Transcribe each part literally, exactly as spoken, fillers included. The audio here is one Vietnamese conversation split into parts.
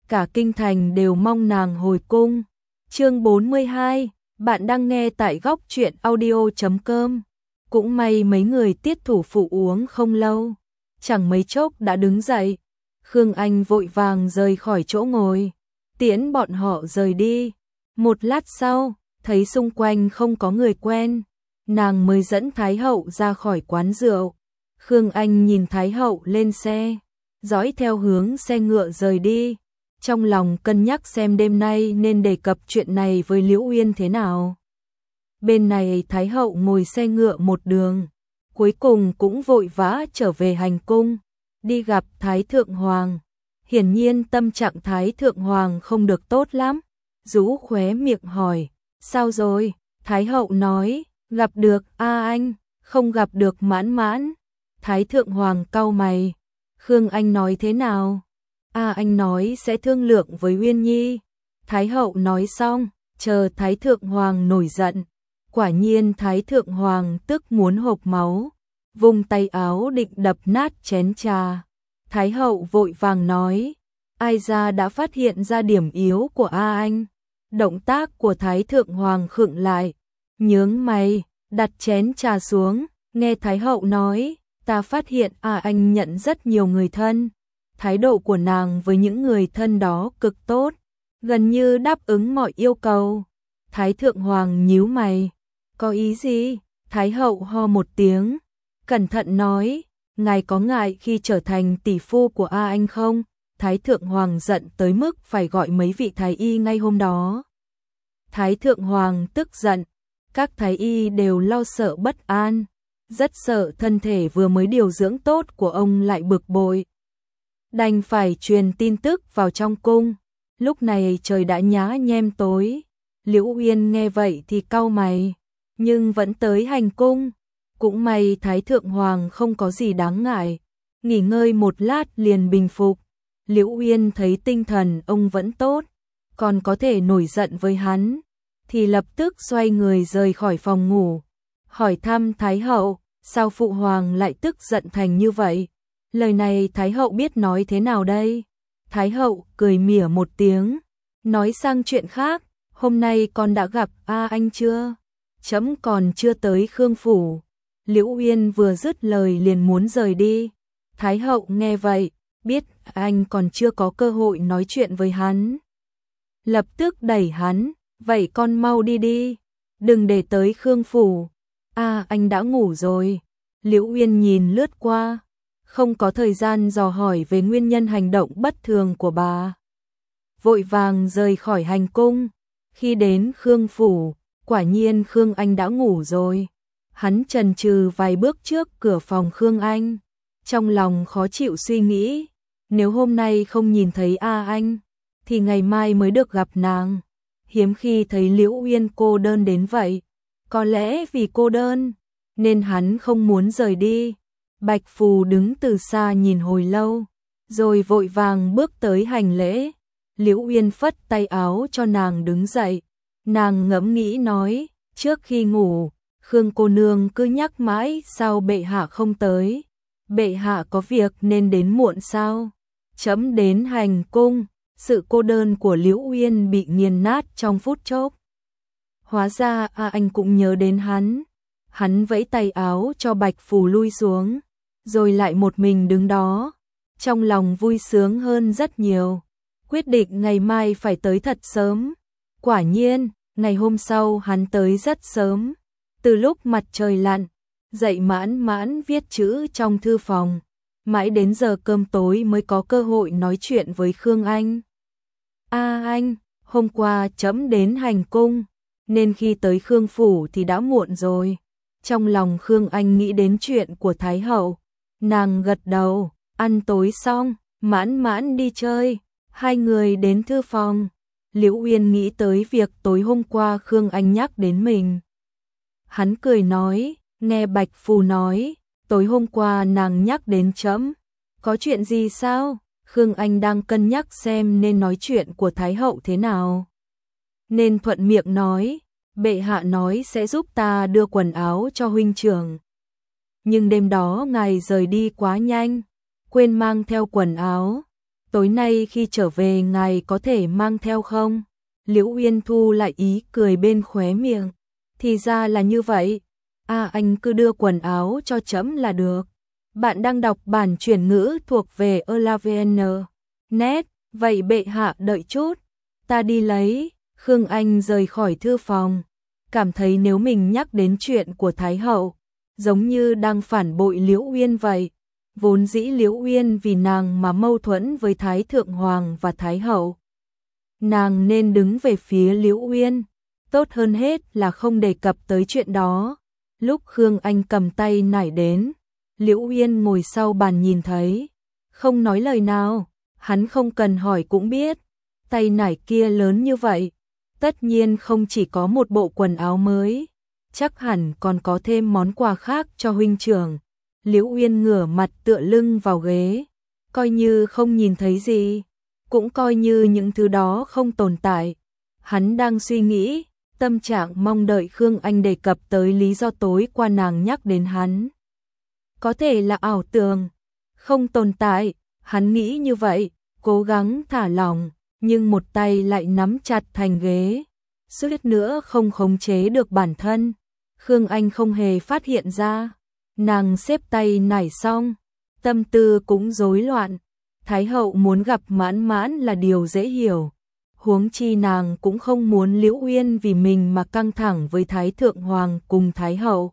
cả kinh thành đều mong nàng hồi cung. Chương bốn mươi hai, bạn đang nghe tại góc truyện audio chấm com. Cũng may mấy người tiết thủ phụ uống không lâu, chẳng mấy chốc đã đứng dậy. Khương Anh vội vàng rời khỏi chỗ ngồi, tiễn bọn họ rời đi. Một lát sau, thấy xung quanh không có người quen, nàng mới dẫn Thái hậu ra khỏi quán rượu. Khương Anh nhìn Thái hậu lên xe, dõi theo hướng xe ngựa rời đi, trong lòng cân nhắc xem đêm nay nên đề cập chuyện này với Liễu Uyên thế nào. Bên này Thái hậu ngồi xe ngựa một đường, cuối cùng cũng vội vã trở về hành cung, đi gặp Thái Thượng Hoàng. Hiển nhiên tâm trạng Thái Thượng Hoàng không được tốt lắm, rũ khóe miệng hỏi, sao rồi? Thái hậu nói, gặp được A Anh, không gặp được Mãn Mãn. Thái Thượng Hoàng cau mày, Khương Anh nói thế nào? A Anh nói sẽ thương lượng với Uyên Nhi. Thái hậu nói xong, chờ Thái Thượng Hoàng nổi giận. Quả nhiên Thái Thượng Hoàng tức muốn hộc máu, vung tay áo định đập nát chén trà. Thái hậu vội vàng nói, ai ra đã phát hiện ra điểm yếu của A Anh. Động tác của Thái Thượng Hoàng khựng lại, nhướng mày, đặt chén trà xuống, nghe Thái hậu nói, ta phát hiện A Anh nhận rất nhiều người thân. Thái độ của nàng với những người thân đó cực tốt, gần như đáp ứng mọi yêu cầu. Thái Thượng Hoàng nhíu mày, có ý gì? Thái hậu ho một tiếng, cẩn thận nói, ngài có ngại khi trở thành tỷ phu của A Anh không? Thái Thượng Hoàng giận tới mức phải gọi mấy vị thái y ngay hôm đó. Thái Thượng Hoàng tức giận, các thái y đều lo sợ bất an, rất sợ thân thể vừa mới điều dưỡng tốt của ông lại bực bội. Đành phải truyền tin tức vào trong cung. Lúc này trời đã nhá nhem tối. Liễu Uyên nghe vậy thì cau mày, nhưng vẫn tới hành cung. Cũng may Thái Thượng Hoàng không có gì đáng ngại, nghỉ ngơi một lát liền bình phục. Liễu Uyên thấy tinh thần ông vẫn tốt, còn có thể nổi giận với hắn, thì lập tức xoay người rời khỏi phòng ngủ, hỏi thăm Thái hậu, sao phụ hoàng lại tức giận thành như vậy? Lời này Thái hậu biết nói thế nào đây? Thái hậu cười mỉa một tiếng, nói sang chuyện khác, hôm nay con đã gặp A Anh chưa? Trẫm còn chưa tới Khương phủ. Liễu Uyên vừa dứt lời liền muốn rời đi. Thái hậu nghe vậy, biết anh còn chưa có cơ hội nói chuyện với hắn, lập tức đẩy hắn, vậy con mau đi đi, đừng để tới Khương phủ. A Anh đã ngủ rồi. Liễu Uyên nhìn lướt qua, không có thời gian dò hỏi về nguyên nhân hành động bất thường của bà. Vội vàng rời khỏi hành cung. Khi đến Khương phủ, quả nhiên Khương Anh đã ngủ rồi. Hắn chần chừ vài bước trước cửa phòng Khương Anh, trong lòng khó chịu suy nghĩ, nếu hôm nay không nhìn thấy A Anh, thì ngày mai mới được gặp nàng. Hiếm khi thấy Liễu Uyên cô đơn đến vậy, có lẽ vì cô đơn, nên hắn không muốn rời đi. Bạch Phù đứng từ xa nhìn hồi lâu, rồi vội vàng bước tới hành lễ. Liễu Uyên phất tay áo cho nàng đứng dậy. Nàng ngẫm nghĩ nói, trước khi ngủ, Khương cô nương cứ nhắc mãi sao bệ hạ không tới. Bệ hạ có việc nên đến muộn sao? Trẫm đến hành cung. Sự cô đơn của Liễu Uyên bị nghiền nát trong phút chốc. Hóa ra A Anh cũng nhớ đến hắn. Hắn vẫy tay áo cho Bạch Phù lui xuống, rồi lại một mình đứng đó, trong lòng vui sướng hơn rất nhiều. Quyết định ngày mai phải tới thật sớm. Quả nhiên, ngày hôm sau hắn tới rất sớm. Từ lúc mặt trời lặn, dậy mãn mãn viết chữ trong thư phòng, mãi đến giờ cơm tối mới có cơ hội nói chuyện với Khương Anh. A Anh, hôm qua trẫm đến hành cung, nên khi tới Khương phủ thì đã muộn rồi. Trong lòng Khương Anh nghĩ đến chuyện của Thái hậu, nàng gật đầu. Ăn tối xong, mãn mãn đi chơi, hai người đến thư phòng. Liễu Uyên nghĩ tới việc tối hôm qua Khương Anh nhắc đến mình. Hắn cười nói, nghe Bạch Phù nói, tối hôm qua nàng nhắc đến trẫm, có chuyện gì sao? Khương Anh đang cân nhắc xem nên nói chuyện của Thái hậu thế nào, nên thuận miệng nói, bệ hạ nói sẽ giúp ta đưa quần áo cho huynh trưởng. Nhưng đêm đó ngài rời đi quá nhanh, quên mang theo quần áo. tối nay khi trở về ngài có thể mang theo không? Liễu Uyên thu lại ý cười bên khóe miệng. Thì ra là như vậy. À, anh cứ đưa quần áo cho trẫm là được. Bạn đang đọc bản chuyển ngữ thuộc về Elavn. Net, vậy bệ hạ đợi chút. Ta đi lấy. Khương Anh rời khỏi thư phòng. Cảm thấy nếu mình nhắc đến chuyện của Thái Hậu, giống như đang phản bội Liễu Uyên vậy. Vốn dĩ Liễu Uyên vì nàng mà mâu thuẫn với Thái Thượng Hoàng và Thái Hậu. Nàng nên đứng về phía Liễu Uyên. Tốt hơn hết là không đề cập tới chuyện đó. Lúc Khương Anh cầm tay nải đến, Liễu Uyên ngồi sau bàn nhìn thấy, không nói lời nào, hắn không cần hỏi cũng biết, tay nải kia lớn như vậy, tất nhiên không chỉ có một bộ quần áo mới, chắc hẳn còn có thêm món quà khác cho huynh trưởng. Liễu Uyên ngửa mặt tựa lưng vào ghế, coi như không nhìn thấy gì, cũng coi như những thứ đó không tồn tại. Hắn đang suy nghĩ, tâm trạng mong đợi Khương Anh đề cập tới lý do tối qua nàng nhắc đến hắn. Có thể là ảo tưởng, không tồn tại, hắn nghĩ như vậy, cố gắng thả lỏng, nhưng một tay lại nắm chặt thành ghế, suýt nữa không khống chế được bản thân. Khương Anh không hề phát hiện ra, nàng xếp tay nải xong, tâm tư cũng rối loạn. Thái hậu muốn gặp Mãn Mãn là điều dễ hiểu. Huống chi nàng cũng không muốn Liễu Uyên vì mình mà căng thẳng với Thái Thượng Hoàng cùng Thái Hậu.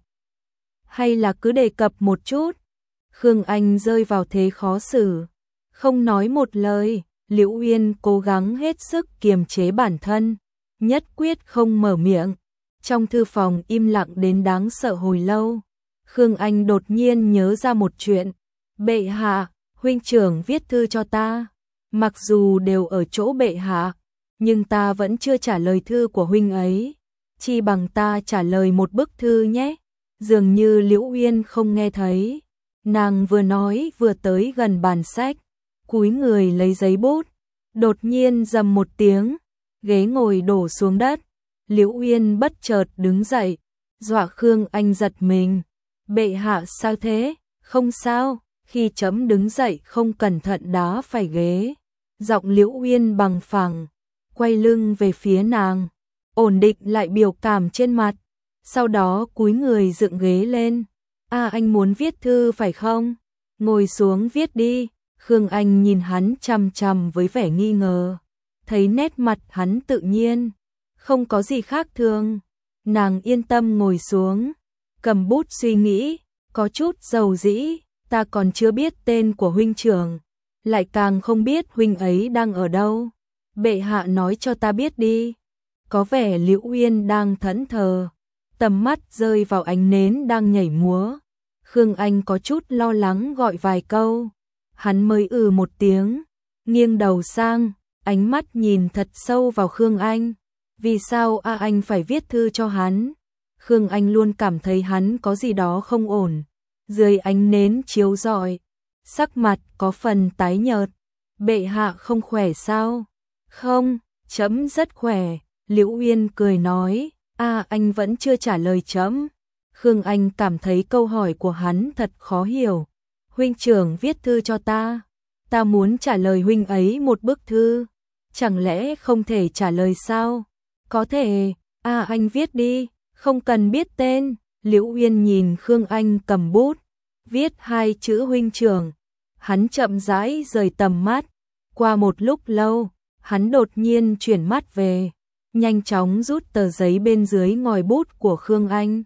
Hay là cứ đề cập một chút. Khương Anh rơi vào thế khó xử. Không nói một lời, Liễu Uyên cố gắng hết sức kiềm chế bản thân, nhất quyết không mở miệng. Trong thư phòng im lặng đến đáng sợ hồi lâu. Khương Anh đột nhiên nhớ ra một chuyện. Bệ hạ, huynh trưởng viết thư cho ta. Mặc dù đều ở chỗ bệ hạ, nhưng ta vẫn chưa trả lời thư của huynh ấy. Chi bằng ta trả lời một bức thư nhé. Dường như Liễu Uyên không nghe thấy. Nàng vừa nói vừa tới gần bàn sách, cúi người lấy giấy bút. Đột nhiên rầm một tiếng, ghế ngồi đổ xuống đất. Liễu Uyên bất chợt đứng dậy, dọa Khương Anh giật mình. Bệ hạ sao thế? Không sao. Khi chấm đứng dậy không cẩn thận đá phải ghế. Giọng Liễu Uyên bằng phẳng, quay lưng về phía nàng, ổn định lại biểu cảm trên mặt, sau đó cúi người dựng ghế lên. À, anh muốn viết thư phải không? Ngồi xuống viết đi. Khương Anh nhìn hắn chằm chằm với vẻ nghi ngờ, thấy nét mặt hắn tự nhiên, không có gì khác thường. Nàng yên tâm ngồi xuống, cầm bút suy nghĩ, có chút dầu dĩ. Ta còn chưa biết tên của huynh trưởng, lại càng không biết huynh ấy đang ở đâu. Bệ hạ nói cho ta biết đi. Có vẻ Liễu Uyên đang thẫn thờ, tầm mắt rơi vào ánh nến đang nhảy múa. Khương Anh có chút lo lắng gọi vài câu, hắn mới ừ một tiếng, nghiêng đầu sang, ánh mắt nhìn thật sâu vào Khương Anh. Vì sao a anh phải viết thư cho hắn? Khương Anh luôn cảm thấy hắn có gì đó không ổn. Dưới ánh nến chiếu rọi, sắc mặt có phần tái nhợt. Bệ hạ không khỏe sao? Không, trẫm rất khỏe. Liễu Uyên cười nói. À, anh vẫn chưa trả lời trẫm. Khương Anh cảm thấy câu hỏi của hắn thật khó hiểu. Huynh trưởng viết thư cho ta, ta muốn trả lời huynh ấy một bức thư, chẳng lẽ không thể trả lời sao? Có thể. À, anh viết đi, không cần biết tên. Liễu Uyên nhìn Khương Anh cầm bút, viết hai chữ huynh trưởng. Hắn chậm rãi rời tầm mắt. Qua một lúc lâu, hắn đột nhiên chuyển mắt về, nhanh chóng rút tờ giấy bên dưới ngòi bút của Khương Anh.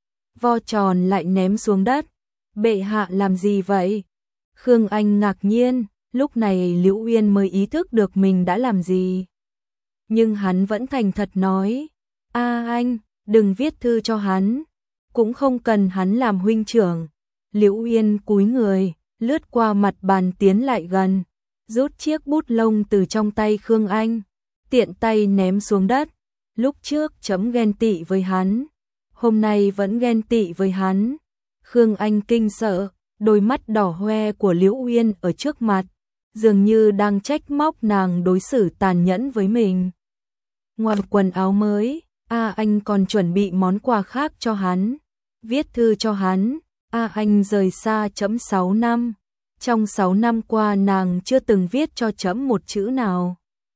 Vo tròn lại ném xuống đất. Bệ hạ làm gì vậy? Khương Anh ngạc nhiên, lúc này Liễu Uyên mới ý thức được mình đã làm gì. Nhưng hắn vẫn thành thật nói, a anh, đừng viết thư cho hắn, cũng không cần hắn làm huynh trưởng. Liễu Uyên cúi người, lướt qua mặt bàn tiến lại gần, rút chiếc bút lông từ trong tay Khương Anh, tiện tay ném xuống đất. Lúc trước chấm ghen tị với hắn, hôm nay vẫn ghen tị với hắn. Khương Anh kinh sợ, đôi mắt đỏ hoe của Liễu Uyên ở trước mặt, dường như đang trách móc nàng đối xử tàn nhẫn với mình. Ngoài quần áo mới, a anh còn chuẩn bị món quà khác cho hắn, viết thư cho hắn. A anh rời xa chấm sáu năm, Trong sáu năm qua nàng chưa từng viết cho trẫm một chữ nào,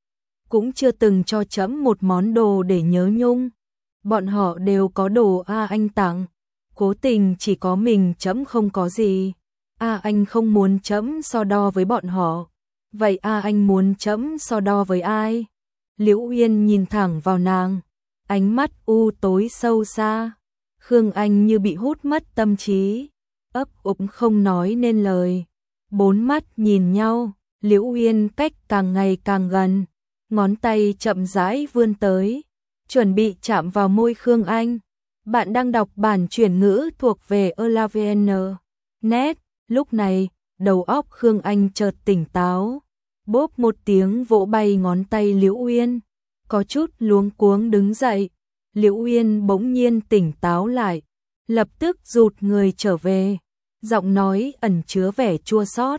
cũng chưa từng cho trẫm một món đồ để nhớ nhung. Bọn họ đều có đồ A Anh tặng, cố tình chỉ có mình trẫm không có gì. A Anh không muốn trẫm so đo với bọn họ, vậy A Anh muốn trẫm so đo với ai? Liễu Uyên nhìn thẳng vào nàng, ánh mắt u tối sâu xa. Khương Anh như bị hút mất tâm trí, ấp úng không nói nên lời. Bốn mắt nhìn nhau, Liễu Uyên cách càng ngày càng gần, ngón tay chậm rãi vươn tới, chuẩn bị chạm vào môi Khương Anh. Bạn đang đọc bản chuyển ngữ thuộc về Elavn net. Lúc này, đầu óc Khương Anh chợt tỉnh táo, bốp một tiếng vỗ bay ngón tay Liễu Uyên, có chút luống cuống đứng dậy. Liễu Uyên bỗng nhiên tỉnh táo lại, lập tức rụt người trở về, giọng nói ẩn chứa vẻ chua xót.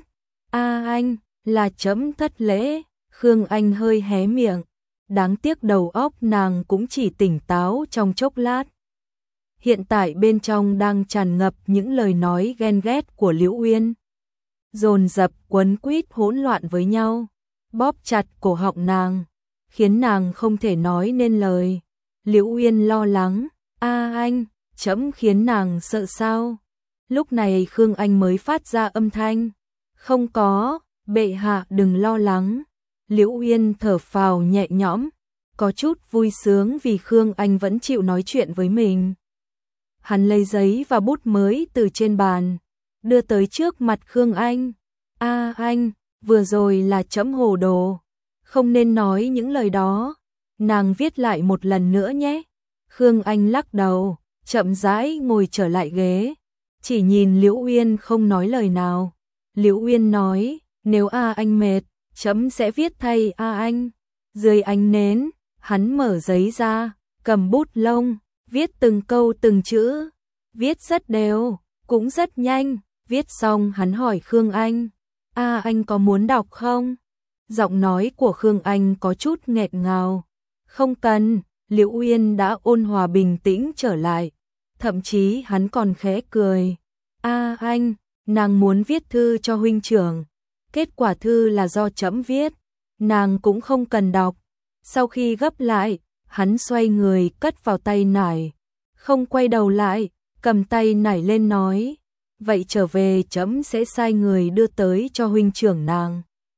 A Anh, là trẫm thất lễ. Khương Anh hơi hé miệng, đáng tiếc đầu óc nàng cũng chỉ tỉnh táo trong chốc lát. Hiện tại bên trong đang tràn ngập những lời nói ghen ghét của Liễu Uyên, dồn dập quấn quýt hỗn loạn với nhau, bóp chặt cổ họng nàng, khiến nàng không thể nói nên lời. Liễu Uyên lo lắng, a anh, trẫm khiến nàng sợ sao? Lúc này Khương Anh mới phát ra âm thanh, không có, bệ hạ đừng lo lắng. Liễu Uyên thở phào nhẹ nhõm, có chút vui sướng vì Khương Anh vẫn chịu nói chuyện với mình. Hắn lấy giấy và bút mới từ trên bàn, đưa tới trước mặt Khương Anh. A anh, vừa rồi là trẫm hồ đồ, không nên nói những lời đó. Nàng viết lại một lần nữa nhé. Khương Anh lắc đầu, chậm rãi ngồi trở lại ghế, chỉ nhìn Liễu Uyên không nói lời nào. Liễu Uyên nói, nếu A anh mệt, trẫm sẽ viết thay A anh. Dưới ánh nến, hắn mở giấy ra, cầm bút lông, viết từng câu từng chữ, viết rất đều, cũng rất nhanh. Viết xong hắn hỏi Khương Anh, A anh có muốn đọc không? Giọng nói của Khương Anh có chút nghẹn ngào. Không cần. Liễu Uyên đã ôn hòa bình tĩnh trở lại, thậm chí hắn còn khẽ cười. A anh, nàng muốn viết thư cho huynh trưởng, kết quả thư là do trẫm viết, nàng cũng không cần đọc. Sau khi gấp lại, hắn xoay người cất vào tay nải, không quay đầu lại, cầm tay nải lên nói, vậy trở về trẫm sẽ sai người đưa tới cho huynh trưởng nàng.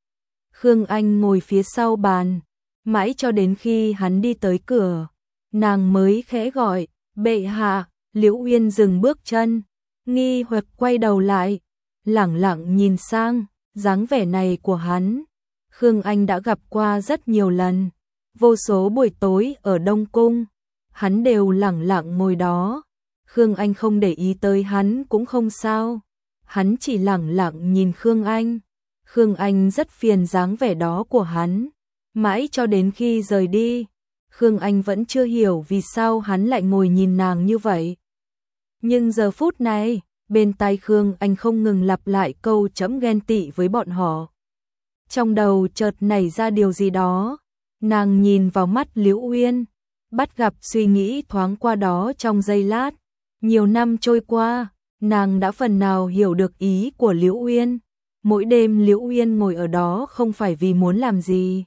Khương Anh ngồi phía sau bàn, mãi cho đến khi hắn đi tới cửa, nàng mới khẽ gọi, bệ hạ. Liễu Uyên dừng bước chân, nghi hoặc quay đầu lại, lẳng lặng nhìn sang. Dáng vẻ này của hắn, Khương Anh đã gặp qua rất nhiều lần, vô số buổi tối ở Đông Cung, hắn đều lẳng lặng ngồi đó. Khương Anh không để ý tới hắn cũng không sao, hắn chỉ lẳng lặng nhìn Khương Anh. Khương Anh rất phiền dáng vẻ đó của hắn, mãi cho đến khi rời đi, Khương Anh vẫn chưa hiểu vì sao hắn lại ngồi nhìn nàng như vậy. Nhưng giờ phút này, bên tai Khương Anh không ngừng lặp lại câu trẫm ghen tị với bọn họ. Trong đầu chợt nảy ra điều gì đó, nàng nhìn vào mắt Liễu Uyên, bắt gặp suy nghĩ thoáng qua đó trong giây lát. Nhiều năm trôi qua, nàng đã phần nào hiểu được ý của Liễu Uyên. Mỗi đêm Liễu Uyên ngồi ở đó không phải vì muốn làm gì,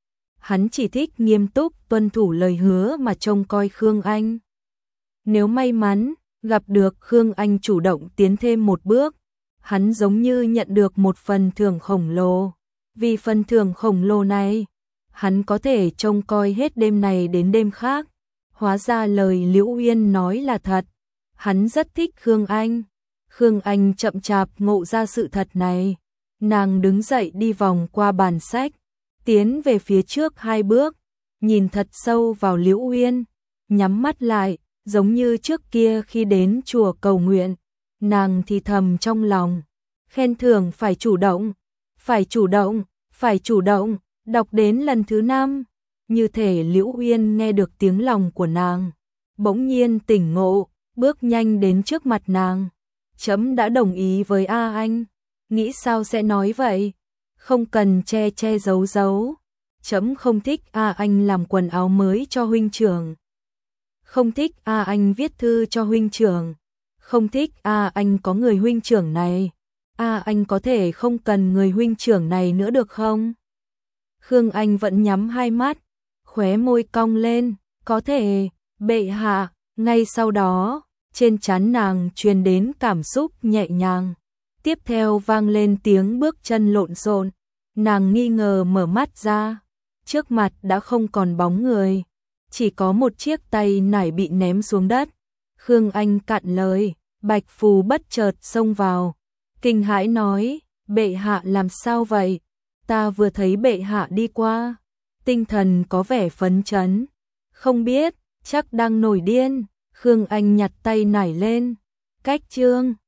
hắn chỉ thích nghiêm túc tuân thủ lời hứa mà trông coi Khương Anh. Nếu may mắn gặp được Khương Anh chủ động tiến thêm một bước, hắn giống như nhận được một phần thưởng khổng lồ. Vì phần thưởng khổng lồ này, hắn có thể trông coi hết đêm này đến đêm khác. Hóa ra lời Liễu Uyên nói là thật, hắn rất thích Khương Anh. Khương Anh chậm chạp ngộ ra sự thật này, nàng đứng dậy đi vòng qua bàn sách, tiến về phía trước hai bước, nhìn thật sâu vào Liễu Uyên, nhắm mắt lại, giống như trước kia khi đến chùa cầu nguyện. Nàng thì thầm trong lòng, khen thưởng phải chủ động, phải chủ động, phải chủ động. Đọc đến lần thứ năm, như thể Liễu Uyên nghe được tiếng lòng của nàng, bỗng nhiên tỉnh ngộ, bước nhanh đến trước mặt nàng. Trẫm đã đồng ý với A anh, nghĩ sao sẽ nói vậy? Không cần che che giấu giấu. Trẫm không thích A anh làm quần áo mới cho huynh trưởng, không thích A anh viết thư cho huynh trưởng, không thích A anh có người huynh trưởng này. A anh có thể không cần người huynh trưởng này nữa được không? Khương Anh vẫn nhắm hai mắt, khóe môi cong lên, có thể, bệ hạ. Ngay sau đó, trên trán nàng truyền đến cảm xúc nhẹ nhàng. Tiếp theo vang lên tiếng bước chân lộn xộn, nàng nghi ngờ mở mắt ra, trước mặt đã không còn bóng người, chỉ có một chiếc tay nải bị ném xuống đất. Khương Anh cạn lời, Bạch Phù bất chợt xông vào, kinh hãi nói, bệ hạ làm sao vậy? Ta vừa thấy bệ hạ đi qua, tinh thần có vẻ phấn chấn, không biết, chắc đang nổi điên. Khương Anh nhặt tay nải lên, cách chương